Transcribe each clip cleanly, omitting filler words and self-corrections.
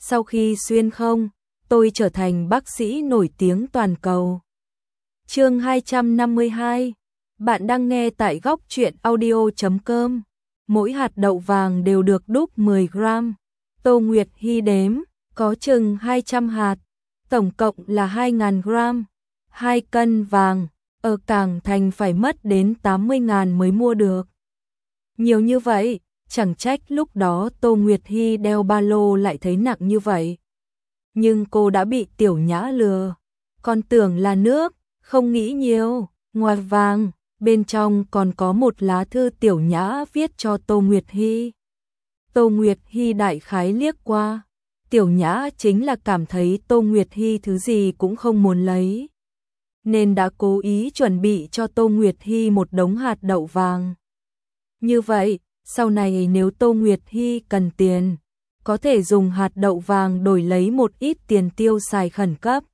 sau khi xuyên không, tôi trở thành bác sĩ nổi tiếng toàn cầu. Chương 252. Bạn đang nghe tại góc truyện audio.com. Mỗi hạt đậu vàng đều được đúc 10 gram. Tô Nguyệt Hy đếm, có chừng 200 hạt, tổng cộng là 2.000 gram. 2 cân vàng, ở Cảng Thành phải mất đến 80.000 mới mua được. Nhiều như vậy, chẳng trách lúc đó Tô Nguyệt Hy đeo ba lô lại thấy nặng như vậy. Nhưng cô đã bị Tiểu Nhã lừa, còn tưởng là nước, không nghĩ nhiều. Ngoài vàng, bên trong còn có một lá thư Tiểu Nhã viết cho Tô Nguyệt Hy. Tô Nguyệt Hy đại khái liếc qua, Tiểu Nhã chính là cảm thấy Tô Nguyệt Hy thứ gì cũng không muốn lấy, nên đã cố ý chuẩn bị cho Tô Nguyệt Hy một đống hạt đậu vàng. Như vậy, sau này nếu Tô Nguyệt Hy cần tiền, có thể dùng hạt đậu vàng đổi lấy một ít tiền tiêu xài khẩn cấp.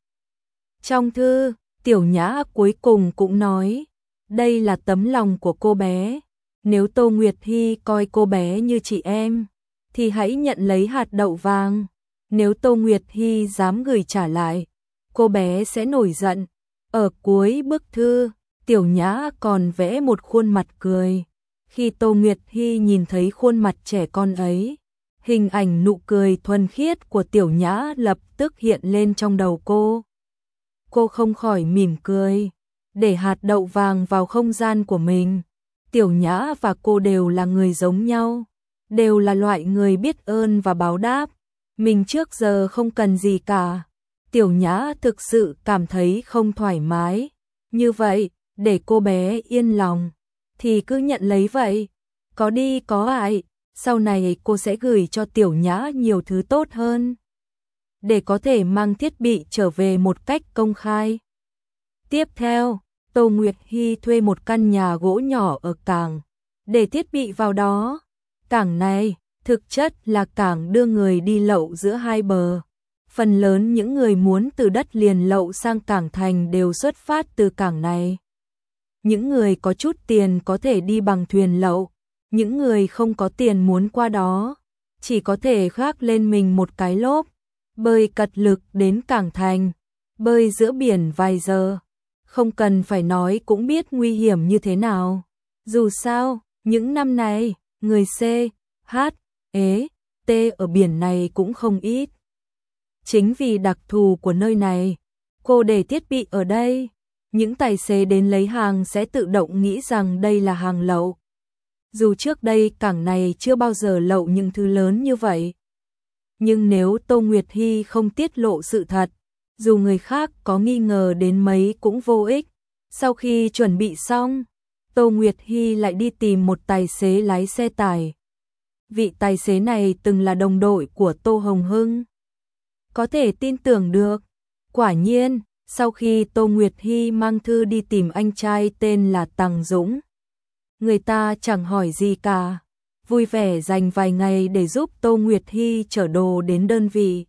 Trong thư, Tiểu Nhã cuối cùng cũng nói, đây là tấm lòng của cô bé. Nếu Tô Nguyệt Hy coi cô bé như chị em, thì hãy nhận lấy hạt đậu vàng. Nếu Tô Nguyệt Hy dám gửi trả lại, cô bé sẽ nổi giận. Ở cuối bức thư, Tiểu Nhã còn vẽ một khuôn mặt cười. Khi Tô Nguyệt Hy nhìn thấy khuôn mặt trẻ con ấy, hình ảnh nụ cười thuần khiết của Tiểu Nhã lập tức hiện lên trong đầu cô. Cô không khỏi mỉm cười, để hạt đậu vàng vào không gian của mình. Tiểu Nhã và cô đều là người giống nhau, đều là loại người biết ơn và báo đáp. Mình trước giờ không cần gì cả. Tiểu Nhã thực sự cảm thấy không thoải mái. Như vậy, để cô bé yên lòng, thì cứ nhận lấy vậy. Có đi có lại, sau này cô sẽ gửi cho Tiểu Nhã nhiều thứ tốt hơn, để có thể mang thiết bị trở về một cách công khai. Tiếp theo, Tô Nguyệt Hy thuê một căn nhà gỗ nhỏ ở cảng, để thiết bị vào đó. Cảng này, thực chất là cảng đưa người đi lậu giữa hai bờ. Phần lớn những người muốn từ đất liền lậu sang Cảng Thành đều xuất phát từ cảng này. Những người có chút tiền có thể đi bằng thuyền lậu, những người không có tiền muốn qua đó, chỉ có thể gác lên mình một cái lốp, bơi cật lực đến Cảng Thành, bơi giữa biển vài giờ. Không cần phải nói cũng biết nguy hiểm như thế nào. Dù sao, những năm này, người C, H, E, T ở biển này cũng không ít. Chính vì đặc thù của nơi này, cô để thiết bị ở đây, những tài xế đến lấy hàng sẽ tự động nghĩ rằng đây là hàng lậu. Dù trước đây cảng này chưa bao giờ lậu những thứ lớn như vậy, nhưng nếu Tô Nguyệt Hy không tiết lộ sự thật, dù người khác có nghi ngờ đến mấy cũng vô ích. Sau khi chuẩn bị xong, Tô Nguyệt Hy lại đi tìm một tài xế lái xe tải. Vị tài xế này từng là đồng đội của Tô Hồng Hưng, có thể tin tưởng được. Quả nhiên, sau khi Tô Nguyệt Hy mang thư đi tìm anh trai tên là Tằng Dũng, người ta chẳng hỏi gì cả, vui vẻ dành vài ngày để giúp Tô Nguyệt Hy chở đồ đến đơn vị.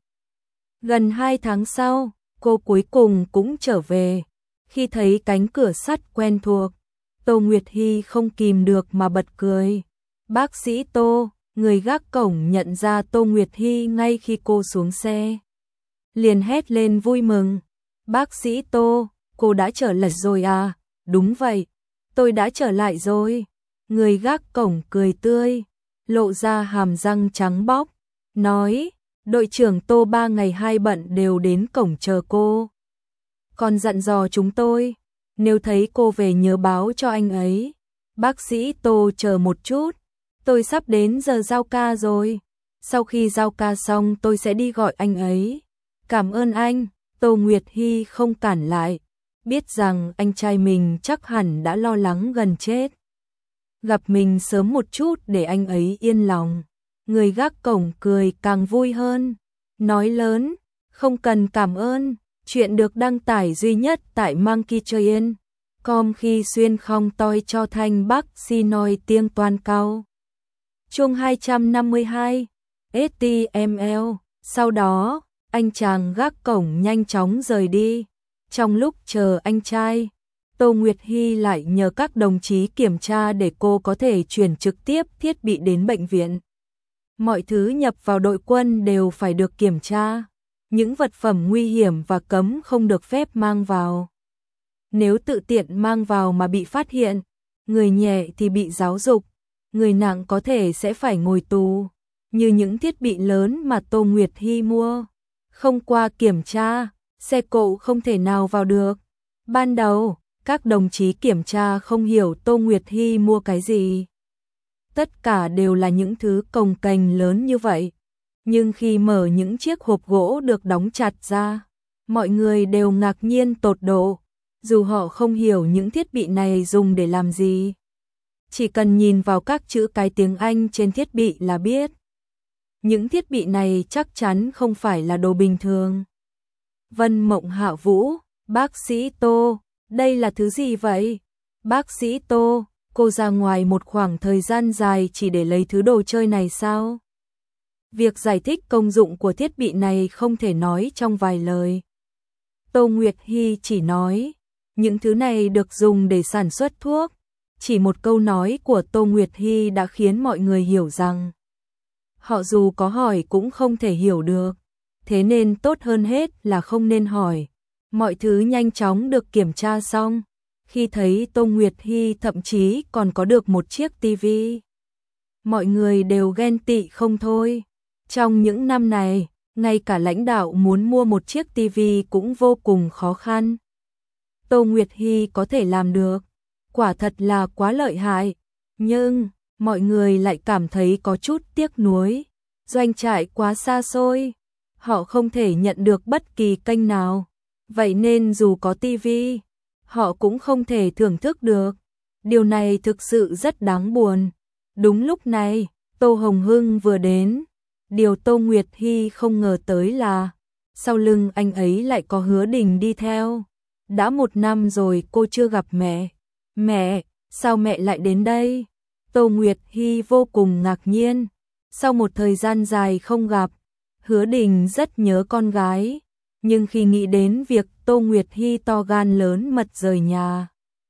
Gần 2 tháng sau, cô cuối cùng cũng trở về. Khi thấy cánh cửa sắt quen thuộc, Tô Nguyệt Hy không kìm được mà bật cười. Bác sĩ Tô, người gác cổng nhận ra Tô Nguyệt Hy ngay khi cô xuống xe, liền hét lên vui mừng. Bác sĩ Tô, cô đã trở lại rồi à? Đúng vậy, tôi đã trở lại rồi. Người gác cổng cười tươi, lộ ra hàm răng trắng bóc, nói, đội trưởng Tô 3 ngày 2 bận đều đến cổng chờ cô. Còn dặn dò chúng tôi, nếu thấy cô về nhớ báo cho anh ấy. Bác sĩ Tô chờ một chút, tôi sắp đến giờ giao ca rồi. Sau khi giao ca xong tôi sẽ đi gọi anh ấy. Cảm ơn anh. Tô Nguyệt Hy không cản lại, biết rằng anh trai mình chắc hẳn đã lo lắng gần chết. Gặp mình sớm một chút để anh ấy yên lòng. Người gác cổng cười càng vui hơn, nói lớn, không cần cảm ơn, chuyện được đăng tải duy nhất tại monkeytrain.com khi xuyên không toi cho thanh bắc xin nói tiếng toàn cao. Chương 252, HTML. Sau đó, anh chàng gác cổng nhanh chóng rời đi. Trong lúc chờ anh trai, Tô Nguyệt Hy lại nhờ các đồng chí kiểm tra để cô có thể chuyển trực tiếp thiết bị đến bệnh viện. Mọi thứ nhập vào đội quân đều phải được kiểm tra. Những vật phẩm nguy hiểm và cấm không được phép mang vào. Nếu tự tiện mang vào mà bị phát hiện, người nhẹ thì bị giáo dục, người nặng có thể sẽ phải ngồi tù. Như những thiết bị lớn mà Tô Nguyệt Hy mua, không qua kiểm tra, xe cộ không thể nào vào được. Ban đầu, các đồng chí kiểm tra không hiểu Tô Nguyệt Hy mua cái gì. Tất cả đều là những thứ cồng kềnh lớn như vậy. Nhưng khi mở những chiếc hộp gỗ được đóng chặt ra, mọi người đều ngạc nhiên tột độ, dù họ không hiểu những thiết bị này dùng để làm gì. Chỉ cần nhìn vào các chữ cái tiếng Anh trên thiết bị là biết. Những thiết bị này chắc chắn không phải là đồ bình thường. Vân Mộng Hạ Vũ, bác sĩ Tô, đây là thứ gì vậy? Bác sĩ Tô, cô ra ngoài một khoảng thời gian dài chỉ để lấy thứ đồ chơi này sao? Việc giải thích công dụng của thiết bị này không thể nói trong vài lời. Tô Nguyệt Hy chỉ nói, những thứ này được dùng để sản xuất thuốc. Chỉ một câu nói của Tô Nguyệt Hy đã khiến mọi người hiểu rằng họ dù có hỏi cũng không thể hiểu được. Thế nên tốt hơn hết là không nên hỏi. Mọi thứ nhanh chóng được kiểm tra xong. Khi thấy Tô Nguyệt Hy thậm chí còn có được một chiếc tivi, mọi người đều ghen tị không thôi. Trong những năm này, ngay cả lãnh đạo muốn mua một chiếc tivi cũng vô cùng khó khăn. Tô Nguyệt Hy có thể làm được, quả thật là quá lợi hại. Nhưng, mọi người lại cảm thấy có chút tiếc nuối. Doanh trại quá xa xôi, họ không thể nhận được bất kỳ kênh nào. Vậy nên dù có tivi, họ cũng không thể thưởng thức được. Điều này thực sự rất đáng buồn. Đúng lúc này, Tô Hồng Hưng vừa đến. Điều Tô Nguyệt Hy không ngờ tới là sau lưng anh ấy lại có Hứa Đình đi theo. Đã 1 năm rồi cô chưa gặp mẹ. Mẹ, sao mẹ lại đến đây? Tô Nguyệt Hy vô cùng ngạc nhiên. Sau một thời gian dài không gặp, Hứa Đình rất nhớ con gái. Nhưng khi nghĩ đến việc Tô Nguyệt Hy to gan lớn mật rời nhà,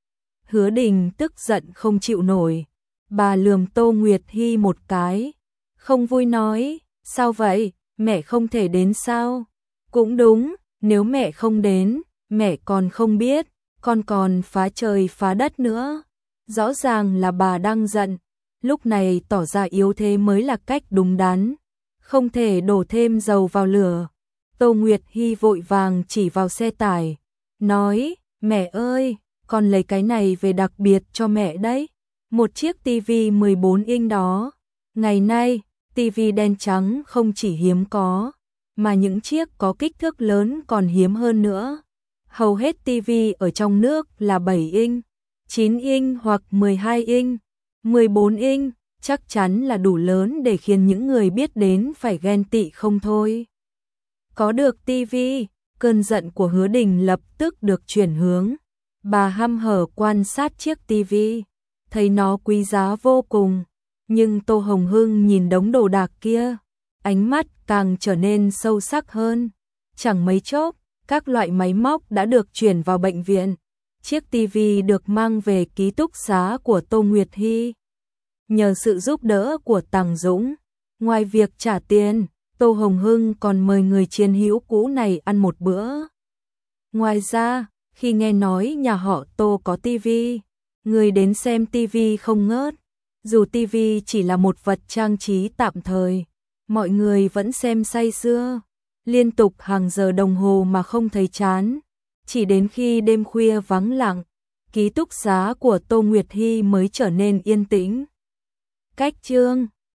Hứa Đình tức giận không chịu nổi. Bà lườm Tô Nguyệt Hy một cái, không vui nói, sao vậy, mẹ không thể đến sao? Cũng đúng, nếu mẹ không đến, mẹ còn không biết, con còn phá trời phá đất nữa. Rõ ràng là bà đang giận, lúc này tỏ ra yếu thế mới là cách đúng đắn, không thể đổ thêm dầu vào lửa. Tô Nguyệt Hy vội vàng chỉ vào xe tải, nói, mẹ ơi, con lấy cái này về đặc biệt cho mẹ đấy. Một chiếc tivi 14 inch đó. Ngày nay, tivi đen trắng không chỉ hiếm có, mà những chiếc có kích thước lớn còn hiếm hơn nữa. Hầu hết tivi ở trong nước là 7 inch, 9 inch hoặc 12 inch. 14 inch chắc chắn là đủ lớn để khiến những người biết đến phải ghen tị không thôi. Có được tivi, cơn giận của Hứa Đình lập tức được chuyển hướng. Bà hăm hở quan sát chiếc tivi, thấy nó quý giá vô cùng. Nhưng Tô Hồng Hưng nhìn đống đồ đạc kia, ánh mắt càng trở nên sâu sắc hơn. Chẳng mấy chốc, các loại máy móc đã được chuyển vào bệnh viện. Chiếc tivi được mang về ký túc xá của Tô Nguyệt Hy. Nhờ sự giúp đỡ của Tằng Dũng, ngoài việc trả tiền, Tô Hồng Hưng còn mời người chiến hữu cũ này ăn một bữa. Ngoài ra, khi nghe nói nhà họ Tô có tivi, người đến xem tivi không ngớt. Dù tivi chỉ là một vật trang trí tạm thời, mọi người vẫn xem say sưa, liên tục hàng giờ đồng hồ mà không thấy chán. Chỉ đến khi đêm khuya vắng lặng, ký túc xá của Tô Nguyệt Hy mới trở nên yên tĩnh. Cách chương